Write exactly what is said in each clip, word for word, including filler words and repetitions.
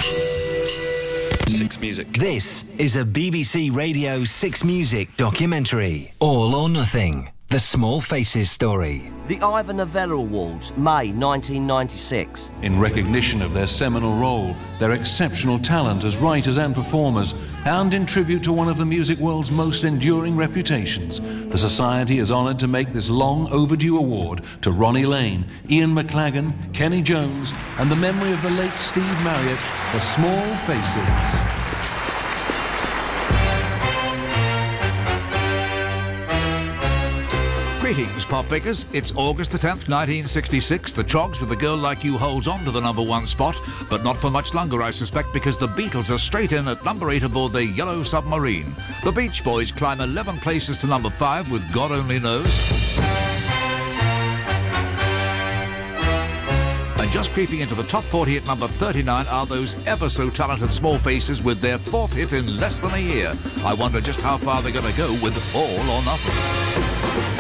Six Music. This is a B B C Radio six Music documentary. All or Nothing. The Small Faces story. The Ivor Novello Awards, May nineteen ninety-six. In recognition of their seminal role, their exceptional talent as writers and performers, and in tribute to one of the music world's most enduring reputations, the Society is honoured to make this long overdue award to Ronnie Lane, Ian McLagan, Kenny Jones, and the memory of the late Steve Marriott, The Small Faces. Greetings, pop pickers. It's August the tenth, nineteen sixty-six. The Trogs with A Girl Like You holds on to the number one spot, but not for much longer, I suspect, because the Beatles are straight in at number eight aboard their Yellow Submarine. The Beach Boys climb eleven places to number five with God Only Knows. And just creeping into the top forty at number thirty-nine are those ever so talented Small Faces with their fourth hit in less than a year. I wonder just how far they're going to go with All or Nothing.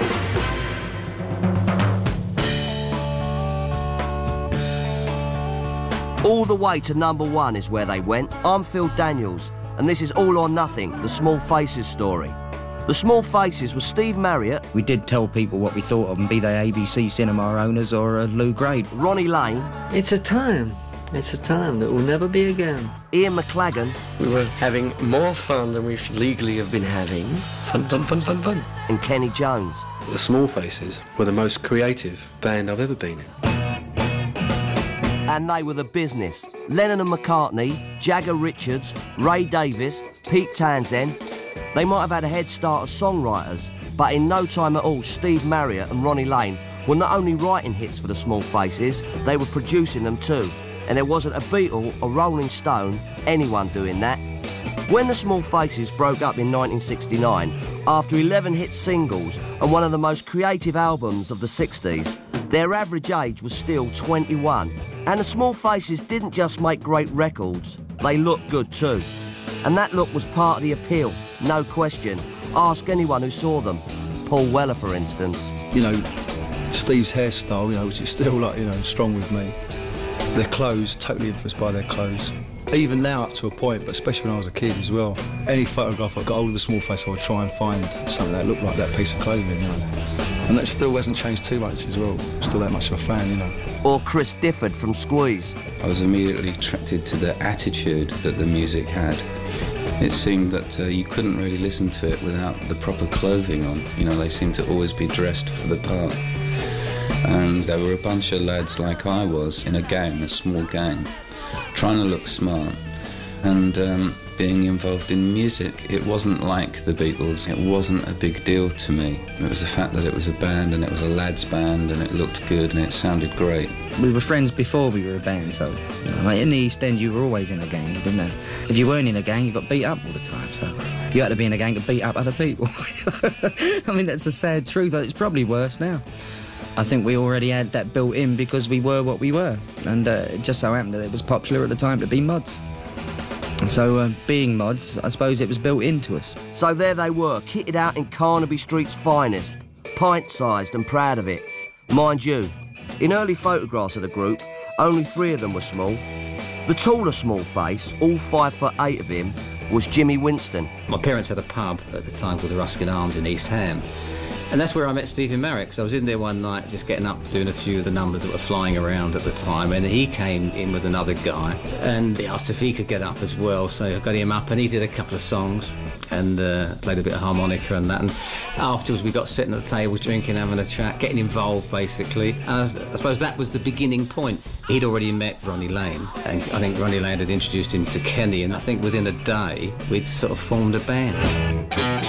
All the way to number one is where they went. I'm Phil Daniels, and this is All or Nothing, the Small Faces story. The Small Faces was Steve Marriott. We did tell people what we thought of them, be they A B C Cinema owners or uh, Lou Grade. Ronnie Lane. It's a time. It's a time that will never be again. Ian McLagan. We were having more fun than we should legally have been having. Fun, fun, fun, fun, fun. And Kenny Jones. The Small Faces were the most creative band I've ever been in. And they were the business. Lennon and McCartney, Jagger Richards, Ray Davies, Pete Townsend. They might have had a head start as songwriters, but in no time at all, Steve Marriott and Ronnie Lane were not only writing hits for the Small Faces, they were producing them too. And there wasn't a Beatle, a Rolling Stone, anyone doing that. When the Small Faces broke up in nineteen sixty-nine, after eleven hit singles and one of the most creative albums of the sixties, their average age was still twenty-one. And the Small Faces didn't just make great records, they looked good too. And that look was part of the appeal, no question. Ask anyone who saw them. Paul Weller, for instance. You know, Steve's hairstyle, you know, which is still, like, you know, strong with me. Their clothes, totally influenced by their clothes. Even now, up to a point, but especially when I was a kid as well. Any photograph I got hold of the Small Face, I would try and find something that looked like that piece of clothing, you know. And that still hasn't changed too much as well. Still that much of a fan, you know. Or Chris Difford from Squeeze. I was immediately attracted to the attitude that the music had. It seemed that uh, you couldn't really listen to it without the proper clothing on. You know, they seemed to always be dressed for the part. And there were a bunch of lads like I was in a gang, a small gang, trying to look smart. And um, being involved in music, it wasn't like the Beatles. It wasn't a big deal to me. It was the fact that it was a band and it was a lads' band and it looked good and it sounded great. We were friends before we were a band, so you know, like in the East End you were always in a gang, didn't you? If you weren't in a gang, you got beat up all the time, so you had to be in a gang to beat up other people. I mean, that's the sad truth. It's probably worse now. I think we already had that built in because we were what we were, and uh, it just so happened that it was popular at the time to be mods. And so, uh, being mods, I suppose it was built into us. So there they were, kitted out in Carnaby Street's finest, pint-sized and proud of it. Mind you, in early photographs of the group, only three of them were small. The taller Small Face, all five foot eight of him, was Jimmy Winston. My parents had a pub at the time called the Ruskin Arms in East Ham. And that's where I met Stevie Marriott, because I was in there one night just getting up, doing a few of the numbers that were flying around at the time, and he came in with another guy, and he asked if he could get up as well, so I got him up, and he did a couple of songs, and uh, played a bit of harmonica and that, and afterwards we got sitting at the table, drinking, having a chat, getting involved, basically. And I, I suppose that was the beginning point. He'd already met Ronnie Lane, and I think Ronnie Lane had introduced him to Kenny, and I think within a day, we'd sort of formed a band.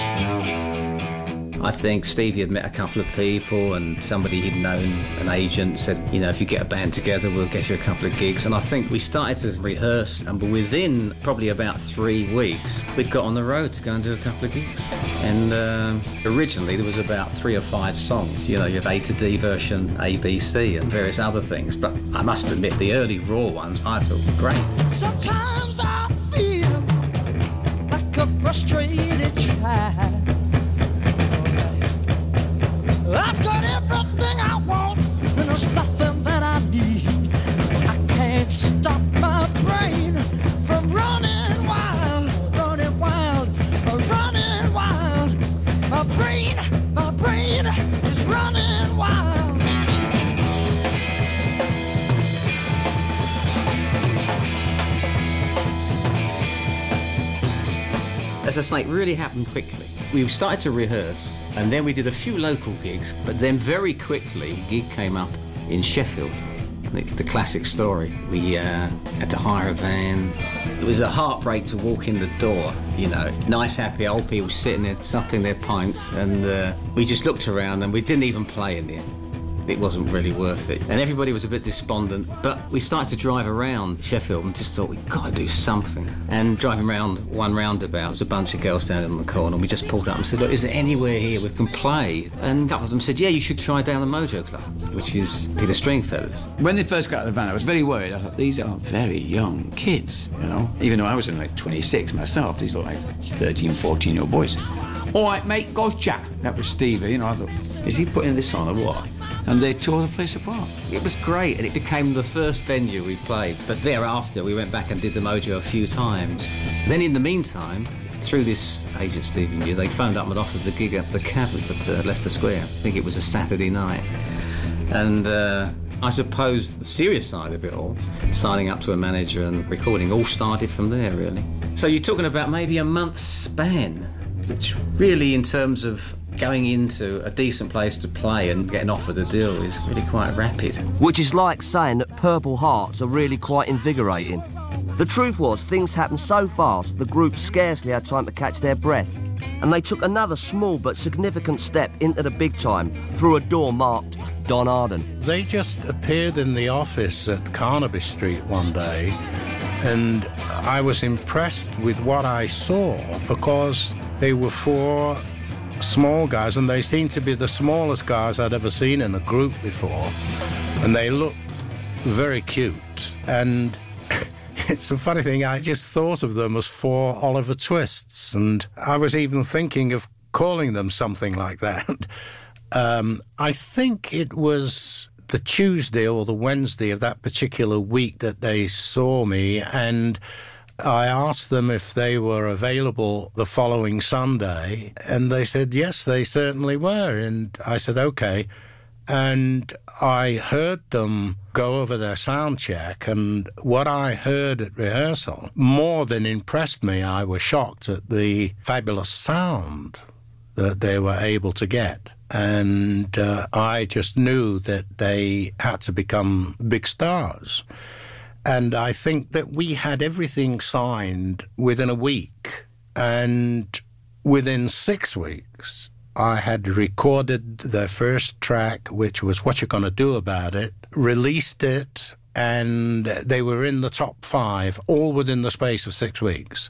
I think Stevie had met a couple of people and somebody he'd known, an agent, said, you know, if you get a band together, we'll get you a couple of gigs. And I think we started to rehearse, and within probably about three weeks, we'd got on the road to go and do a couple of gigs. And um, originally there was about three or five songs. You know, you have A to D version, A, B, C, and various other things. But I must admit, the early raw ones I thought were great. Sometimes I feel like a frustrated child. I've got everything I want, and there's nothing that I need. I can't stop my brain as I say, it really happened quickly. We started to rehearse, and then we did a few local gigs, but then very quickly, a gig came up in Sheffield. It's the classic story. We uh, had to hire a van. It was a heartbreak to walk in the door, you know. Nice, happy old people sitting there, sucking their pints, and uh, we just looked around and we didn't even play in the end. It wasn't really worth it. And everybody was a bit despondent, but we started to drive around Sheffield and just thought, we've got to do something. And driving around one roundabout, there was a bunch of girls standing on the corner, and we just pulled up and said, look, is there anywhere here we can play? And a couple of them said, yeah, you should try down the Mojo Club, which is Peter Stringfellow. When they first got out of the van, I was very worried. I thought, these are very young kids, you know? Even though I was only like twenty-six myself, these look like thirteen, fourteen-year-old boys. All right, mate, gotcha. That was Stevie, you know. I thought, is he putting this on or what? And they tore the place apart. It was great, and it became the first venue we played. But thereafter, we went back and did the Mojo a few times. Then in the meantime, through this agent Stevie knew, they phoned up and offered the gig at the Cavern at uh, Leicester Square. I think it was a Saturday night. And uh, I suppose the serious side of it all, signing up to a manager and recording, all started from there, really. So you're talking about maybe a month's span, which really, in terms of going into a decent place to play and getting offered a deal, is really quite rapid. Which is like saying that Purple Hearts are really quite invigorating. The truth was, things happened so fast, the group scarcely had time to catch their breath. And they took another small but significant step into the big time through a door marked Don Arden. They just appeared in the office at Carnaby Street one day, and I was impressed with what I saw because they were four small guys, and they seemed to be the smallest guys I'd ever seen in a group before, and they looked very cute. And it's a funny thing, I just thought of them as four Oliver Twists, and I was even thinking of calling them something like that. um, I think it was the Tuesday or the Wednesday of that particular week that they saw me, and I asked them if they were available the following Sunday, and they said yes, they certainly were. And I said, OK. And I heard them go over their sound check, and what I heard at rehearsal more than impressed me. I was shocked at the fabulous sound that they were able to get. And uh, I just knew that they had to become big stars. And I think that we had everything signed within a week. And within six weeks, I had recorded the first track, which was What You Gonna Do About It, released it, and they were in the top five, all within the space of six weeks.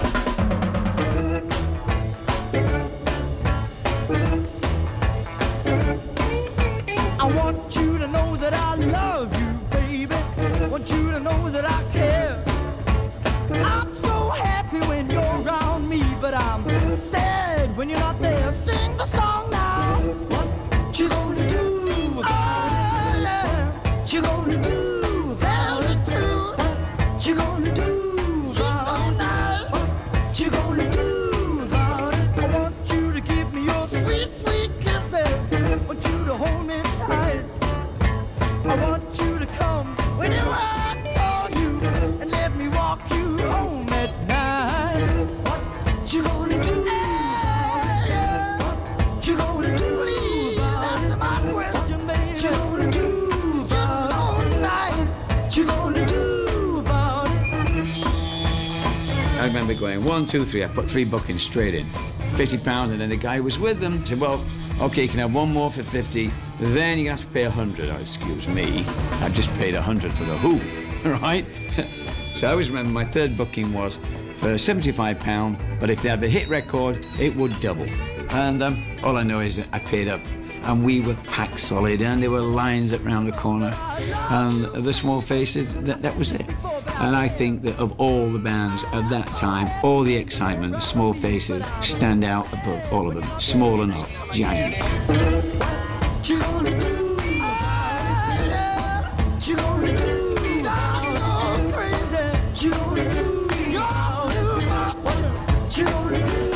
I want you to know that I love you. I want you to know that I care. I'm so happy when you're around me, but I'm sad when you're not there. Sing the song now. What you gonna do? Oh, yeah. What you gonna do? Tell the truth. What you gonna do? She's so nice. What you gonna do about it? I want you to give me your sweet, sweet kisses. I want you to hold me tight. I want you to come when you I call you and let me walk you home at night. What you gonna do? Yeah, yeah. What you gonna do? Please answer my question, baby. What you gonna do about it? So nice. What you gonna do about it? I remember going one, two, three. I put three bookings straight in, fifty pounds, and then the guy who was with them said, "Well, okay, you can have one more for fifty. Then you're gonna have to pay a hundred." Oh, excuse me, I've just paid a hundred for the Who, right? So I always remember my third booking was for seventy-five pounds, but if they had a hit record, it would double. And um, all I know is that I paid up, and we were packed solid, and there were lines up round the corner, and the Small Faces, that, that was it. And I think that of all the bands of that time, all the excitement, the Small Faces stand out above all of them. Small or not, giant. What you gonna do? Oh, yeah. What you gonna do? I'm so crazy. What you gonna do? What you gonna do?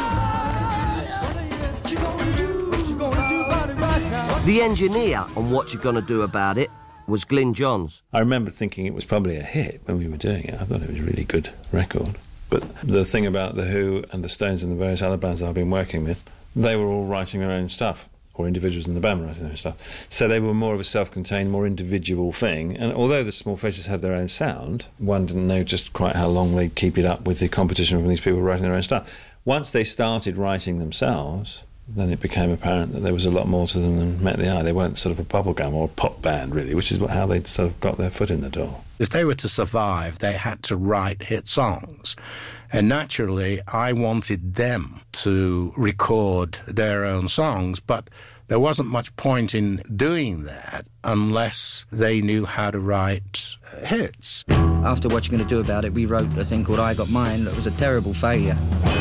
What you gonna do? What you gonna do about it right now? The engineer on What You Gonna Do About It was Glyn Johns. I remember thinking it was probably a hit when we were doing it. I thought it was a really good record. But the thing about The Who and the Stones and the various other bands I've been working with, they were all writing their own stuff, or individuals in the band were writing their own stuff. So they were more of a self-contained, more individual thing. And although the Small Faces had their own sound, one didn't know just quite how long they'd keep it up with the competition from these people writing their own stuff. Once they started writing themselves, then it became apparent that there was a lot more to them than met the eye. They weren't sort of a bubblegum or a pop band, really, which is how they'd sort of got their foot in the door. If they were to survive, they had to write hit songs. And naturally, I wanted them to record their own songs, but there wasn't much point in doing that unless they knew how to write hits. After What You Gonna Do About It, we wrote a thing called I Got Mine that was a terrible failure.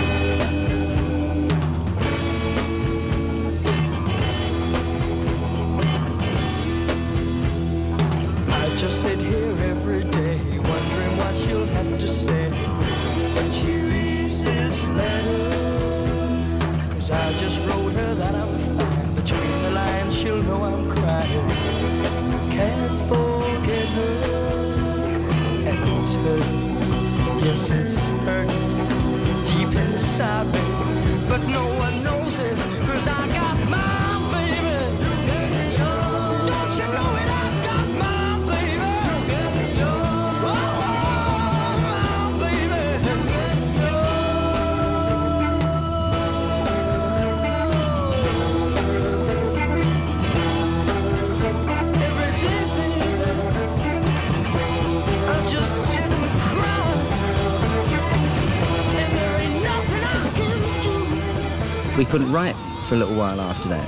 Just sit here every day, wondering what she'll have to say when she reads this letter. Cause I just wrote her that I'm fine. Between the lines she'll know I'm crying. Can't forget her. And it's her. Yes, it's her. Deep inside me. But no one knows it. Cause I got my baby. Don't you know it? I got my We couldn't write for a little while after that.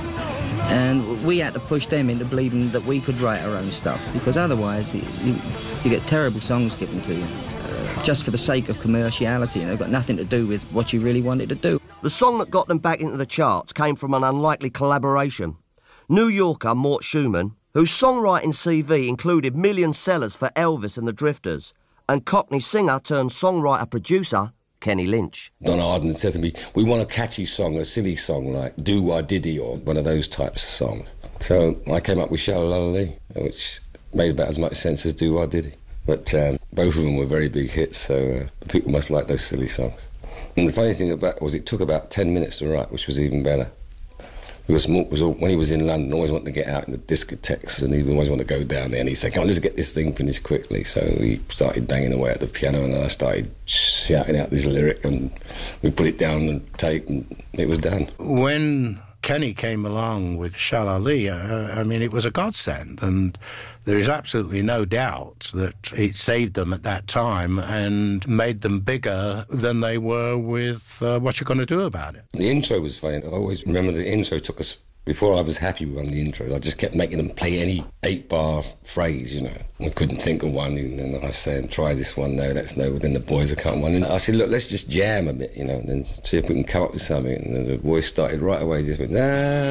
And we had to push them into believing that we could write our own stuff, because otherwise you, you, you get terrible songs given to you, uh, just for the sake of commerciality, and they've got nothing to do with what you really wanted to do. The song that got them back into the charts came from an unlikely collaboration. New Yorker Mort Schumann, whose songwriting C V included million sellers for Elvis and the Drifters, and Cockney singer turned songwriter-producer Kenny Lynch. Don Arden said to me, we want a catchy song, a silly song like Do Wah Diddy or one of those types of songs. So I came up with Shalala, which made about as much sense as Do Wah Diddy. But um, both of them were very big hits, so uh, people must like those silly songs. And the funny thing about it was it took about ten minutes to write, which was even better. Because Mort was all, when he was in London, always wanted to get out in the discotheques, and he always wanted to go down there, and he said, come on, let's get this thing finished quickly. So he started banging away at the piano, and I started shouting out this lyric, and we put it down on tape, and it was done. When Kenny came along with Shalali, uh, I mean, it was a godsend, and there is absolutely no doubt that it saved them at that time and made them bigger than they were with uh, What You're Gonna Do About It. The intro was funny. I always remember the intro took us, before I was happy with one of the intros, I just kept making them play any eight-bar phrase, you know. I couldn't think of one, and then I was saying, try this one, no, that's no, then the boys would come one. And I said, look, let's just jam a bit, you know, and then see if we can come up with something. And then the voice started right away, just went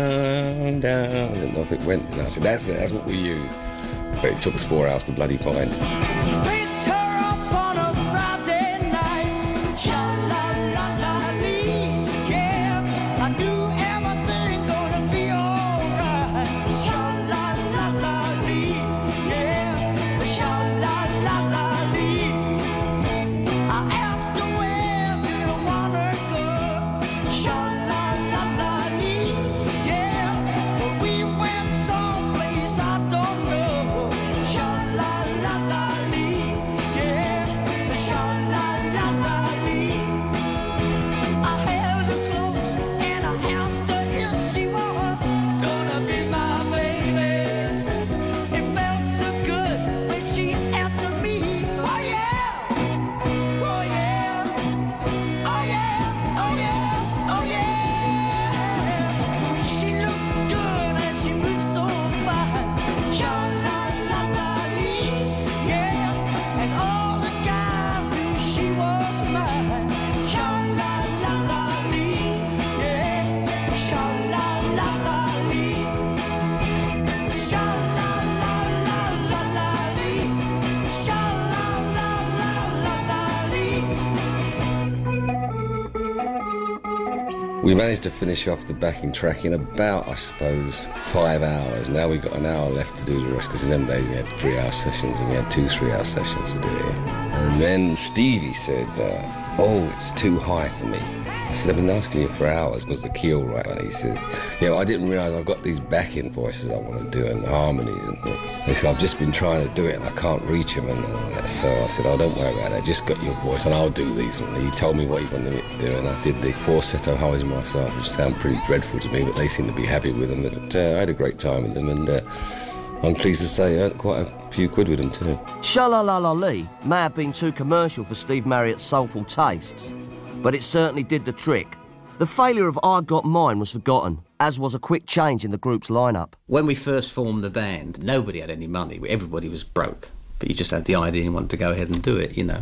down, down, and off it went. And I said, that's it, that's what we use. But it took us four hours to bloody find. Picked her up on a Friday night. Sha-la-la-la-lee. Yeah, I knew everything gonna be alright. Sha-la-la-la-lee. Yeah, sha-la-la-la-lee. I asked her where do you want her go. Sha-la-la-la-lee. Yeah, but we went someplace I don't know. We managed to finish off the backing track in about, I suppose, five hours. Now we've got an hour left to do the rest, because in them days we had three-hour sessions, and we had two three-hour sessions to do it. And then Stevie said, uh, oh, it's too high for me. I said, I've been asking you for hours, was the key all right? And he says, yeah, well, I didn't realise I've got these backing voices I want to do and harmonies. And he said, I've just been trying to do it and I can't reach them. And uh, so I said, oh, don't worry about it, just got your voice and I'll do these. And he told me what he wanted me to do and I did the falsetto highs myself, which sound pretty dreadful to me, but they seem to be happy with them. But uh, I had a great time with them and uh, I'm pleased to say I earned quite a few quid with them too. Sha-La-La-La-Lee may have been too commercial for Steve Marriott's soulful tastes, but it certainly did the trick. The failure of I Got Mine was forgotten, as was a quick change in the group's lineup. When we first formed the band, nobody had any money. Everybody was broke. But you just had the idea and wanted to go ahead and do it, you know.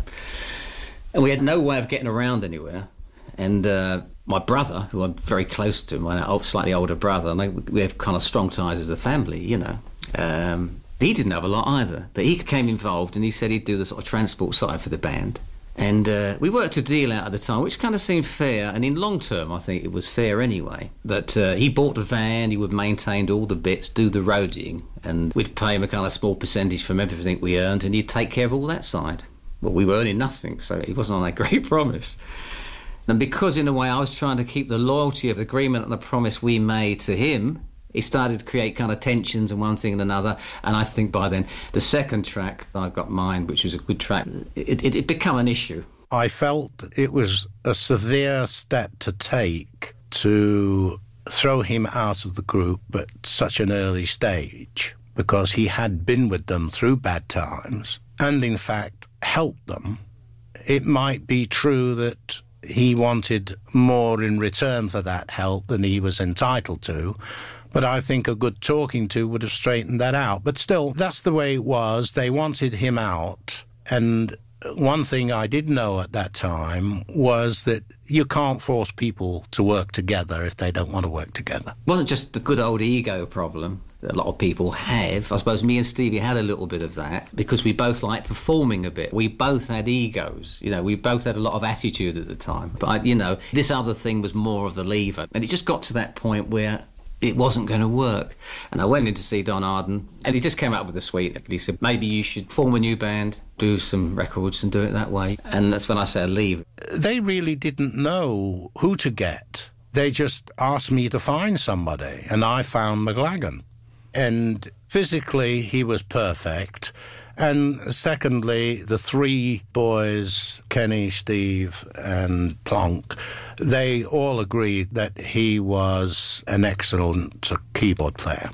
And we had no way of getting around anywhere. And uh, my brother, who I'm very close to, my slightly older brother, and I, we have kind of strong ties as a family, you know. Um, he didn't have a lot either. But he became involved and he said he'd do the sort of transport side for the band. And uh, we worked a deal out at the time, which kind of seemed fair, and in long term I think it was fair anyway, that uh, he bought the van, he would maintain all the bits, do the roadieing, and we'd pay him a kind of small percentage from everything we earned, and he'd take care of all that side. Well, we were earning nothing, so he wasn't on that great promise. And because in a way I was trying to keep the loyalty of the agreement and the promise we made to him, it started to create kind of tensions and one thing and another, and I think by then the second track, I've Got Mine, which was a good track, it, it, it became an issue. I felt it was a severe step to take to throw him out of the group at such an early stage, because he had been with them through bad times and in fact helped them. It might be true that he wanted more in return for that help than he was entitled to, but I think a good talking to would have straightened that out. But still, that's the way it was. They wanted him out. And one thing I did know at that time was that you can't force people to work together if they don't want to work together. It wasn't just the good old ego problem that a lot of people have. I suppose me and Stevie had a little bit of that because we both liked performing a bit. We both had egos. You know, we both had a lot of attitude at the time. But, you know, this other thing was more of the lever. And it just got to that point where it wasn't going to work. And I went in to see Don Arden, and he just came up with a suite. He said, maybe you should form a new band, do some records and do it that way. And that's when I said, leave. They really didn't know who to get. They just asked me to find somebody, and I found McLagan. And physically, he was perfect. And secondly, the three boys, Kenny, Steve and Plonk, they all agreed that he was an excellent keyboard player.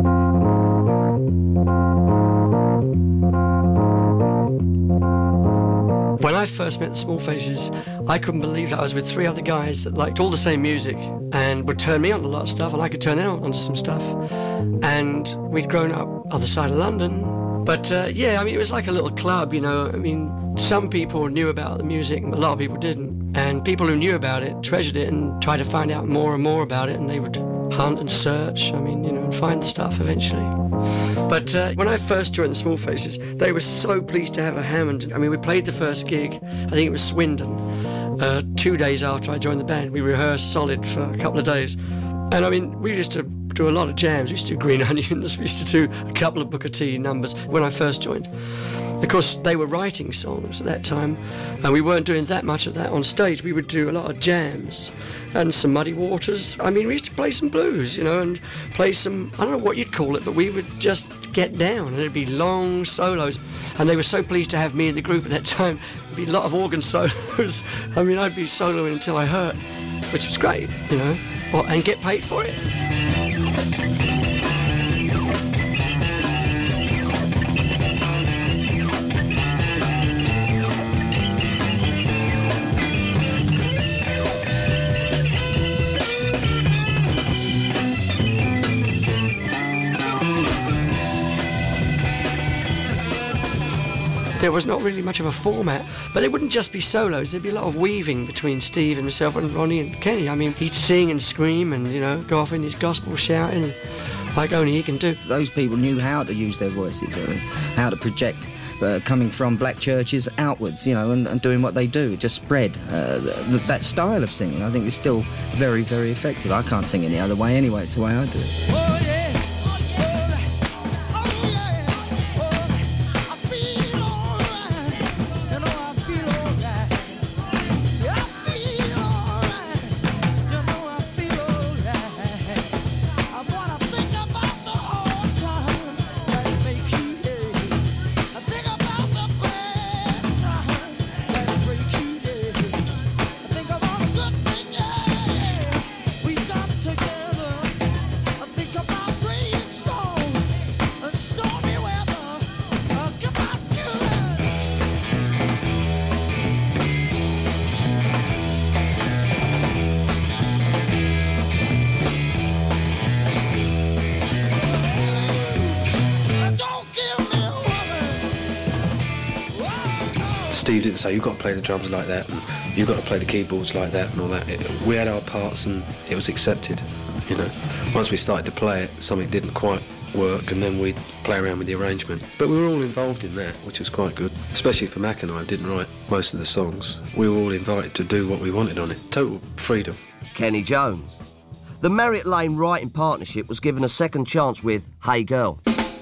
When I first met the Small Faces, I couldn't believe that I was with three other guys that liked all the same music and would turn me on to a lot of stuff, and I could turn them on to some stuff. And we'd grown up other side of London. But, uh, yeah, I mean, it was like a little club, you know. I mean, some people knew about the music, a lot of people didn't. And people who knew about it treasured it and tried to find out more and more about it, and they would hunt and search, I mean, you know, and find stuff eventually. But uh, when I first joined the Small Faces, they were so pleased to have a Hammond. I mean, we played the first gig, I think it was Swindon, uh, two days after I joined the band. We rehearsed solid for a couple of days. And, I mean, we used to do a lot of jams. We used to do Green Onions. We used to do a couple of Booker T numbers when I first joined. Of course, they were writing songs at that time, and we weren't doing that much of that on stage. We would do a lot of jams and some Muddy Waters. I mean, we used to play some blues, you know, and play some, I don't know what you'd call it, but we would just get down, and it'd be long solos. And they were so pleased to have me in the group at that time. It'd be a lot of organ solos. I mean, I'd be soloing until I hurt, which was great, you know, and get paid for it. There was not really much of a format, but it wouldn't just be solos. There'd be a lot of weaving between Steve and myself and Ronnie and Kenny. I mean, he'd sing and scream and, you know, go off in his gospel shouting like only he can do. Those people knew how to use their voices, I mean, how to project uh, coming from black churches outwards, you know, and, and doing what they do. It just spread. Uh, th- that style of singing, I think, is still very, very effective. I can't sing any other way anyway. It's the way I do it. Oh, yeah. Steve didn't say, you've got to play the drums like that, and you've got to play the keyboards like that and all that. It, we had our parts and it was accepted, you know. Once we started to play it, something didn't quite work, and then we'd play around with the arrangement. But we were all involved in that, which was quite good. Especially for Mac and I, who didn't write most of the songs. We were all invited to do what we wanted on it. Total freedom. Kenny Jones. The Marriott Lane writing partnership was given a second chance with Hey Girl.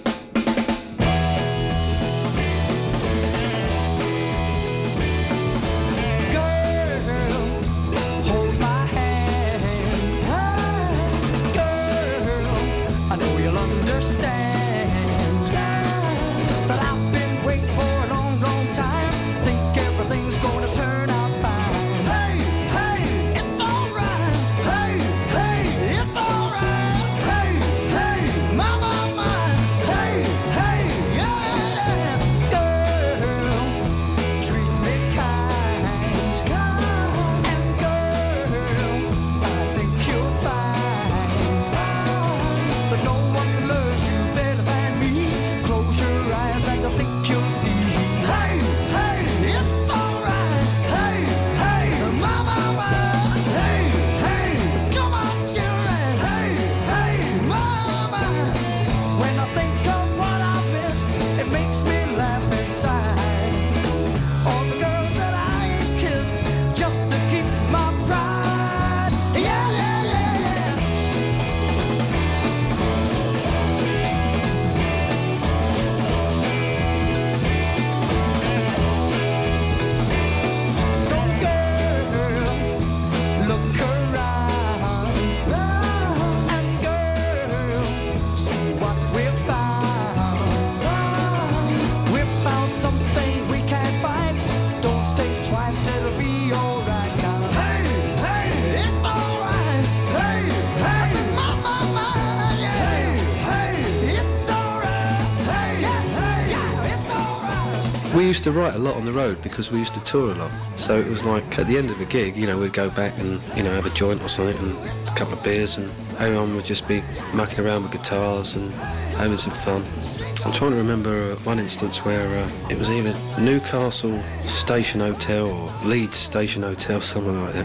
We used to write a lot on the road because we used to tour a lot. So it was like at the end of a gig, you know, we'd go back and, you know, have a joint or something and a couple of beers, and everyone would just be mucking around with guitars and having some fun. I'm trying to remember uh, one instance where uh, it was either Newcastle Station Hotel or Leeds Station Hotel, something like that.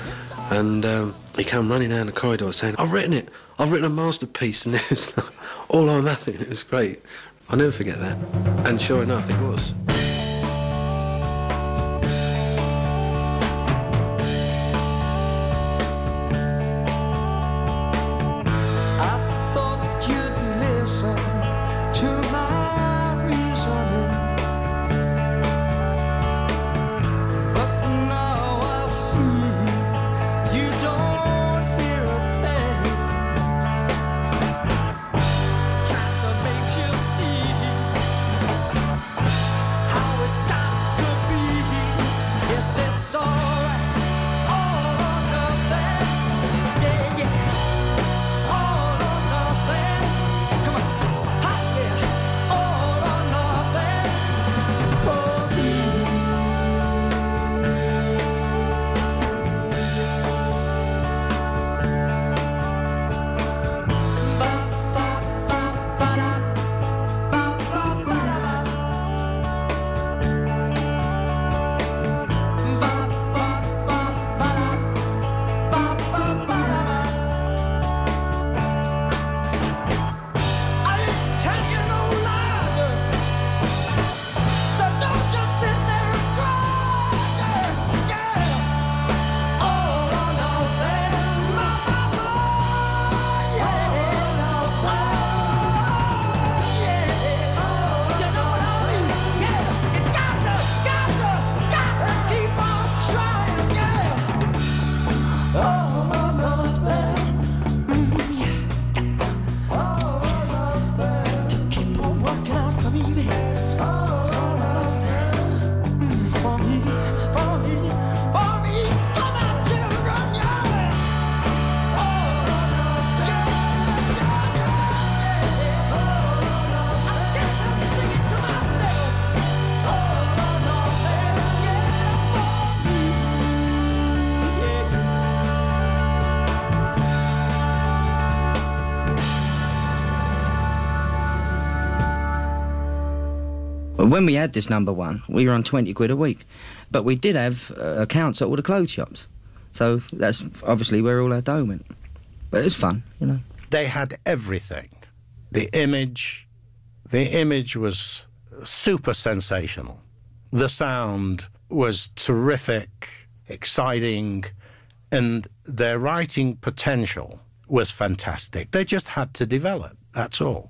And um, he came running down the corridor saying, I've written it, I've written a masterpiece, and it was like, all or nothing. It was great. I'll never forget that. And sure enough, it was. When we had this number one, we were on twenty quid a week. But we did have uh, accounts at all the clothes shops. So that's obviously where all our dough went. But it was fun, you know. They had everything. The image, the image was super sensational. The sound was terrific, exciting, and their writing potential was fantastic. They just had to develop, that's all.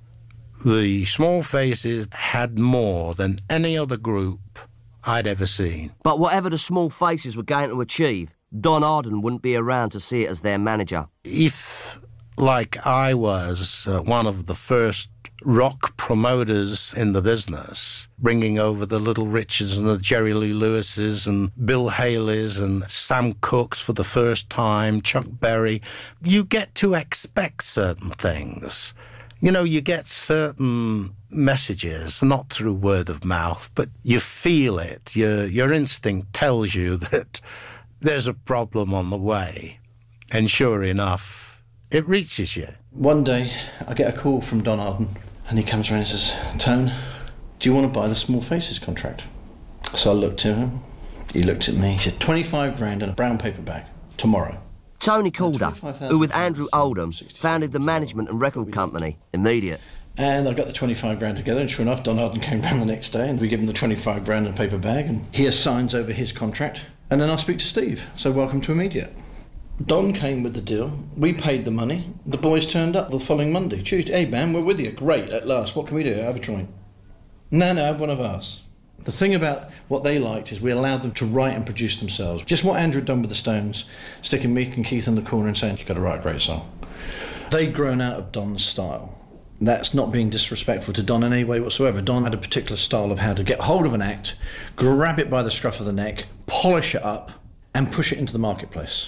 The Small Faces had more than any other group I'd ever seen. But whatever the Small Faces were going to achieve, Don Arden wouldn't be around to see it as their manager. If, like I was, uh, one of the first rock promoters in the business, bringing over the Little Richards and the Jerry Lee Lewises and Bill Haley's and Sam Cooke's for the first time, Chuck Berry, you get to expect certain things. You know, you get certain messages, not through word of mouth, but you feel it. Your, your instinct tells you that there's a problem on the way. And sure enough, it reaches you. One day, I get a call from Don Arden, and he comes around and says, Tone, do you want to buy the Small Faces contract? So I looked at him, he looked at me, he said, twenty-five grand in a brown paper bag, tomorrow. Tony Calder, who with Andrew Oldham founded the management and record company, Immediate. And I got the twenty-five grand together, and sure enough, Don Arden came round the next day, and we give him the twenty-five grand in a paper bag, and he signs over his contract, and then I speak to Steve, so welcome to Immediate. Don came with the deal, we paid the money, the boys turned up the following Monday, Tuesday. Hey man, we're with you, great, at last, what can we do, have a joint? No, no, have one of us. The thing about what they liked is we allowed them to write and produce themselves. Just what Andrew had done with the Stones, sticking Mick and Keith in the corner and saying, you've got to write a great song. They'd grown out of Don's style. That's not being disrespectful to Don in any way whatsoever. Don had a particular style of how to get hold of an act, grab it by the scruff of the neck, polish it up, and push it into the marketplace.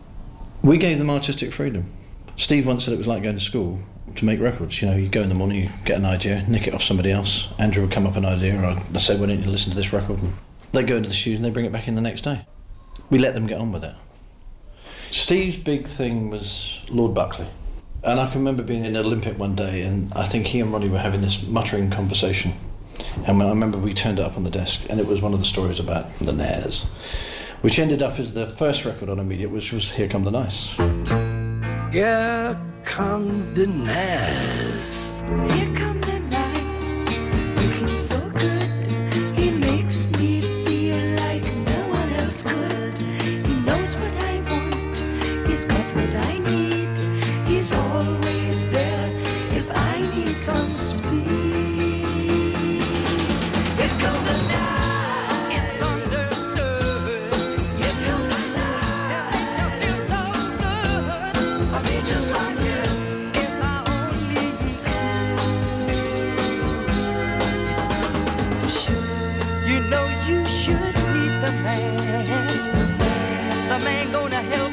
We gave them artistic freedom. Steve once said it was like going to school to make records. You know, you go in the morning, you get an idea, nick it off somebody else. Andrew would come up with an idea, or I'd say, why don't you listen to this record? And they go into the studio and they bring it back in the next day. We let them get on with it. Steve's big thing was Lord Buckley. And I can remember being in the Olympic one day, and I think he and Ronnie were having this muttering conversation. And I remember we turned it up on the desk, and it was one of the stories about the Nares, which ended up as the first record on Immediate, which was Here Come the Nice. Here come the Nares. Here come the Nice. Looking so good. He makes me feel like no one else could. He knows what I want. He's got what I need. He's always there if I need some speed. Here come the Nice. It's understood. Here come the Nice. I feel so good. I'll be just like you. You know you should meet the man, the man gonna help